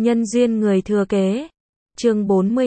Nhân duyên người thừa kế. Chương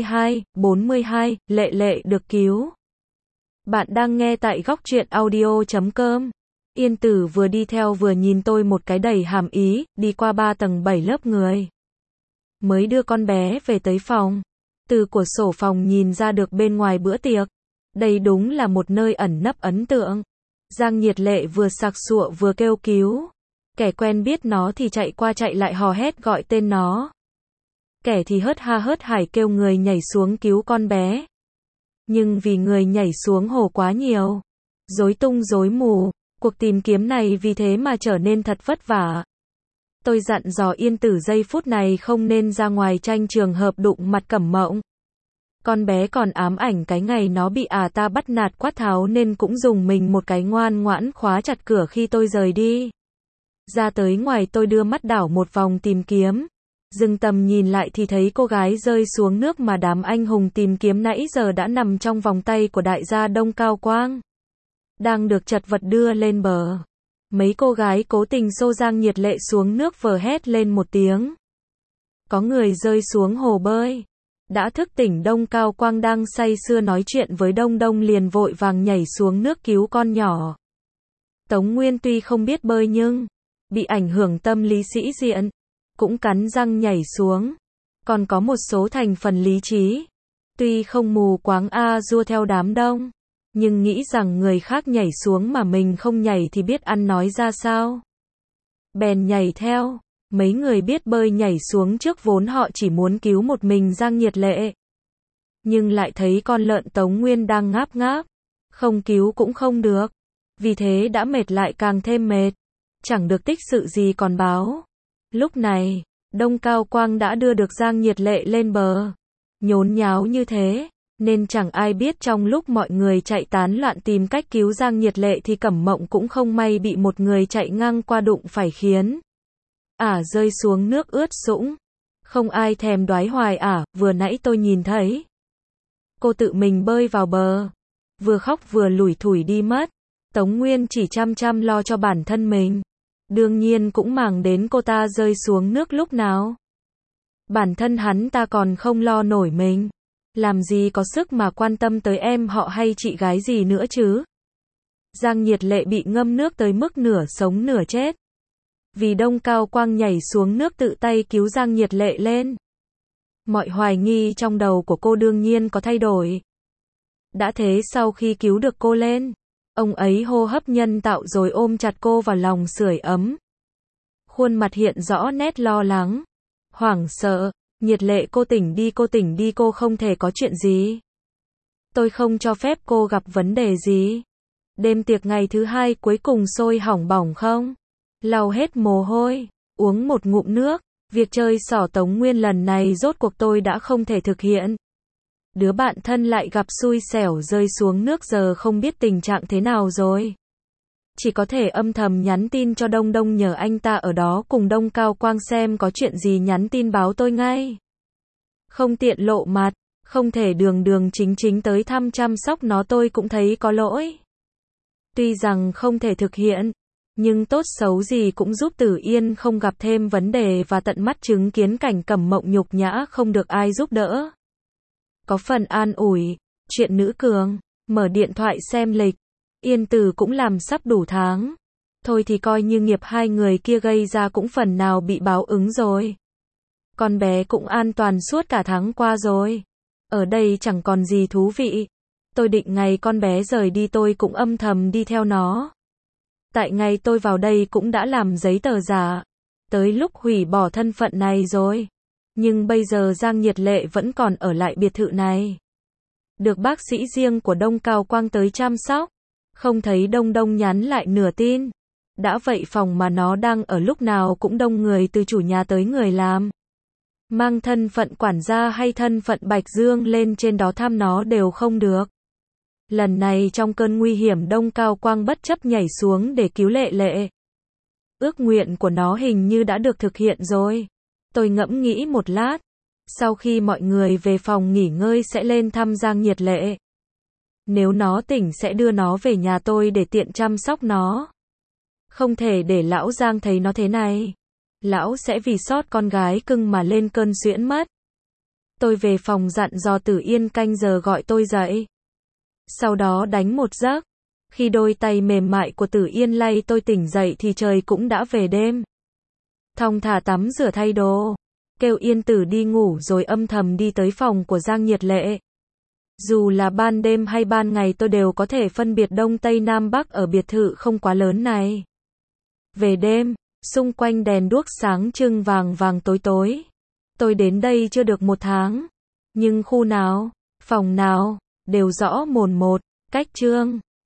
42, Lệ Lệ được cứu. Bạn đang nghe tại góc truyện audio.com. Yên Tử vừa đi theo vừa nhìn tôi một cái đầy hàm ý, đi qua 3 tầng 7 lớp người. Mới đưa con bé về tới phòng. Từ cửa sổ phòng nhìn ra được bên ngoài bữa tiệc. Đây đúng là một nơi ẩn nấp ấn tượng. Giang Nhiệt Lệ vừa sặc sụa vừa kêu cứu. Kẻ quen biết nó thì chạy qua chạy lại hò hét gọi tên nó. Kẻ thì hớt ha hớt hải kêu người nhảy xuống cứu con bé. Nhưng vì người nhảy xuống hồ quá nhiều, rối tung rối mù, cuộc tìm kiếm này vì thế mà trở nên thật vất vả. Tôi dặn dò Yên Tử giây phút này không nên ra ngoài tranh trường hợp đụng mặt Cẩm Mộng. Con bé còn ám ảnh cái ngày nó bị ta bắt nạt quát tháo nên cũng dùng mình một cái ngoan ngoãn khóa chặt cửa khi tôi rời đi. Ra tới ngoài tôi đưa mắt đảo một vòng tìm kiếm. Dừng tầm nhìn lại thì thấy cô gái rơi xuống nước mà đám anh hùng tìm kiếm nãy giờ đã nằm trong vòng tay của đại gia Đông Cao Quang. Đang được chật vật đưa lên bờ. Mấy cô gái cố tình xô Giang Nhiệt Lệ xuống nước vờ hét lên một tiếng. Có người rơi xuống hồ bơi. Đã thức tỉnh Đông Cao Quang đang say sưa nói chuyện với Đông Đông liền vội vàng nhảy xuống nước cứu con nhỏ. Tống Nguyên tuy không biết bơi nhưng bị ảnh hưởng tâm lý sĩ diện, cũng cắn răng nhảy xuống. Còn có một số thành phần lý trí. Tuy không mù quáng đua theo đám đông, nhưng nghĩ rằng người khác nhảy xuống mà mình không nhảy thì biết ăn nói ra sao. Bèn nhảy theo. Mấy người biết bơi nhảy xuống trước vốn họ chỉ muốn cứu một mình Giang Nhiệt Lệ. Nhưng lại thấy con lợn Tống Nguyên đang ngáp ngáp. Không cứu cũng không được. Vì thế đã mệt lại càng thêm mệt. Chẳng được tích sự gì còn báo. Lúc này, Đông Cao Quang đã đưa được Giang Nhiệt Lệ lên bờ. Nhốn nháo như thế, nên chẳng ai biết trong lúc mọi người chạy tán loạn tìm cách cứu Giang Nhiệt Lệ thì Cẩm Mộng cũng không may bị một người chạy ngang qua đụng phải khiến rơi xuống nước ướt sũng. Không ai thèm đoái hoài vừa nãy tôi nhìn thấy. Cô tự mình bơi vào bờ. Vừa khóc vừa lủi thủi đi mất. Tống Nguyên chỉ chăm chăm lo cho bản thân mình. Đương nhiên cũng màng đến cô ta rơi xuống nước lúc nào. Bản thân hắn ta còn không lo nổi mình. Làm gì có sức mà quan tâm tới em họ hay chị gái gì nữa chứ. Giang Nhiệt Lệ bị ngâm nước tới mức nửa sống nửa chết. Vì Đông Cao Quang nhảy xuống nước tự tay cứu Giang Nhiệt Lệ lên. Mọi hoài nghi trong đầu của cô đương nhiên có thay đổi. Đã thế sau khi cứu được cô lên, ông ấy hô hấp nhân tạo rồi ôm chặt cô vào lòng sưởi ấm. Khuôn mặt hiện rõ nét lo lắng, hoảng sợ. Nhiệt Lệ cô tỉnh đi cô không thể có chuyện gì. Tôi không cho phép cô gặp vấn đề gì. Đêm tiệc ngày thứ 2 cuối cùng sôi hỏng bỏng không? Lau hết mồ hôi, uống một ngụm nước. Việc chơi xỏ Tống Nguyên lần này rốt cuộc tôi đã không thể thực hiện. Đứa bạn thân lại gặp xui xẻo rơi xuống nước giờ không biết tình trạng thế nào rồi. Chỉ có thể âm thầm nhắn tin cho Đông Đông nhờ anh ta ở đó cùng Đông Cao Quang xem có chuyện gì nhắn tin báo tôi ngay. Không tiện lộ mặt, không thể đường chính tới thăm chăm sóc nó tôi cũng thấy có lỗi. Tuy rằng không thể thực hiện, nhưng tốt xấu gì cũng giúp Tử Yên không gặp thêm vấn đề và tận mắt chứng kiến cảnh Cẩm Mộng nhục nhã không được ai giúp đỡ. Có phần an ủi, chuyện nữ cường, mở điện thoại xem lịch. Yên Tử cũng làm sắp đủ tháng. Thôi thì coi như nghiệp hai người kia gây ra cũng phần nào bị báo ứng rồi. Con bé cũng an toàn suốt cả tháng qua rồi. Ở đây chẳng còn gì thú vị. Tôi định ngày con bé rời đi tôi cũng âm thầm đi theo nó. Tại ngày tôi vào đây cũng đã làm giấy tờ giả. Tới lúc hủy bỏ thân phận này rồi. Nhưng bây giờ Giang Nhiệt Lệ vẫn còn ở lại biệt thự này. Được bác sĩ riêng của Đông Cao Quang tới chăm sóc. Không thấy Đông Đông nhắn lại nửa tin. Đã vậy phòng mà nó đang ở lúc nào cũng đông người từ chủ nhà tới người làm. Mang thân phận quản gia hay thân phận Bạch Dương lên trên đó thăm nó đều không được. Lần này trong cơn nguy hiểm Đông Cao Quang bất chấp nhảy xuống để cứu Lệ Lệ. Ước nguyện của nó hình như đã được thực hiện rồi. Tôi ngẫm nghĩ một lát. Sau khi mọi người về phòng nghỉ ngơi sẽ lên thăm Giang Nhiệt Lệ. Nếu nó tỉnh sẽ đưa nó về nhà tôi để tiện chăm sóc nó. Không thể để lão Giang thấy nó thế này. lão sẽ vì sót con gái cưng mà lên cơn suyễn mất. Tôi về phòng dặn dò Tử Yên canh giờ gọi tôi dậy. Sau đó đánh một giấc. Khi đôi tay mềm mại của Tử Yên lay tôi tỉnh dậy thì trời cũng đã về đêm. Thong thả tắm rửa thay đồ, kêu Yên Tử đi ngủ rồi âm thầm đi tới phòng của Giang Nhiệt Lệ. Dù là ban đêm hay ban ngày tôi đều có thể phân biệt đông tây nam bắc ở biệt thự không quá lớn này. Về đêm, xung quanh đèn đuốc sáng trưng vàng vàng tối tối. Tôi đến đây chưa được 1 tháng. Nhưng khu nào, phòng nào, đều rõ mồn một. Cách chương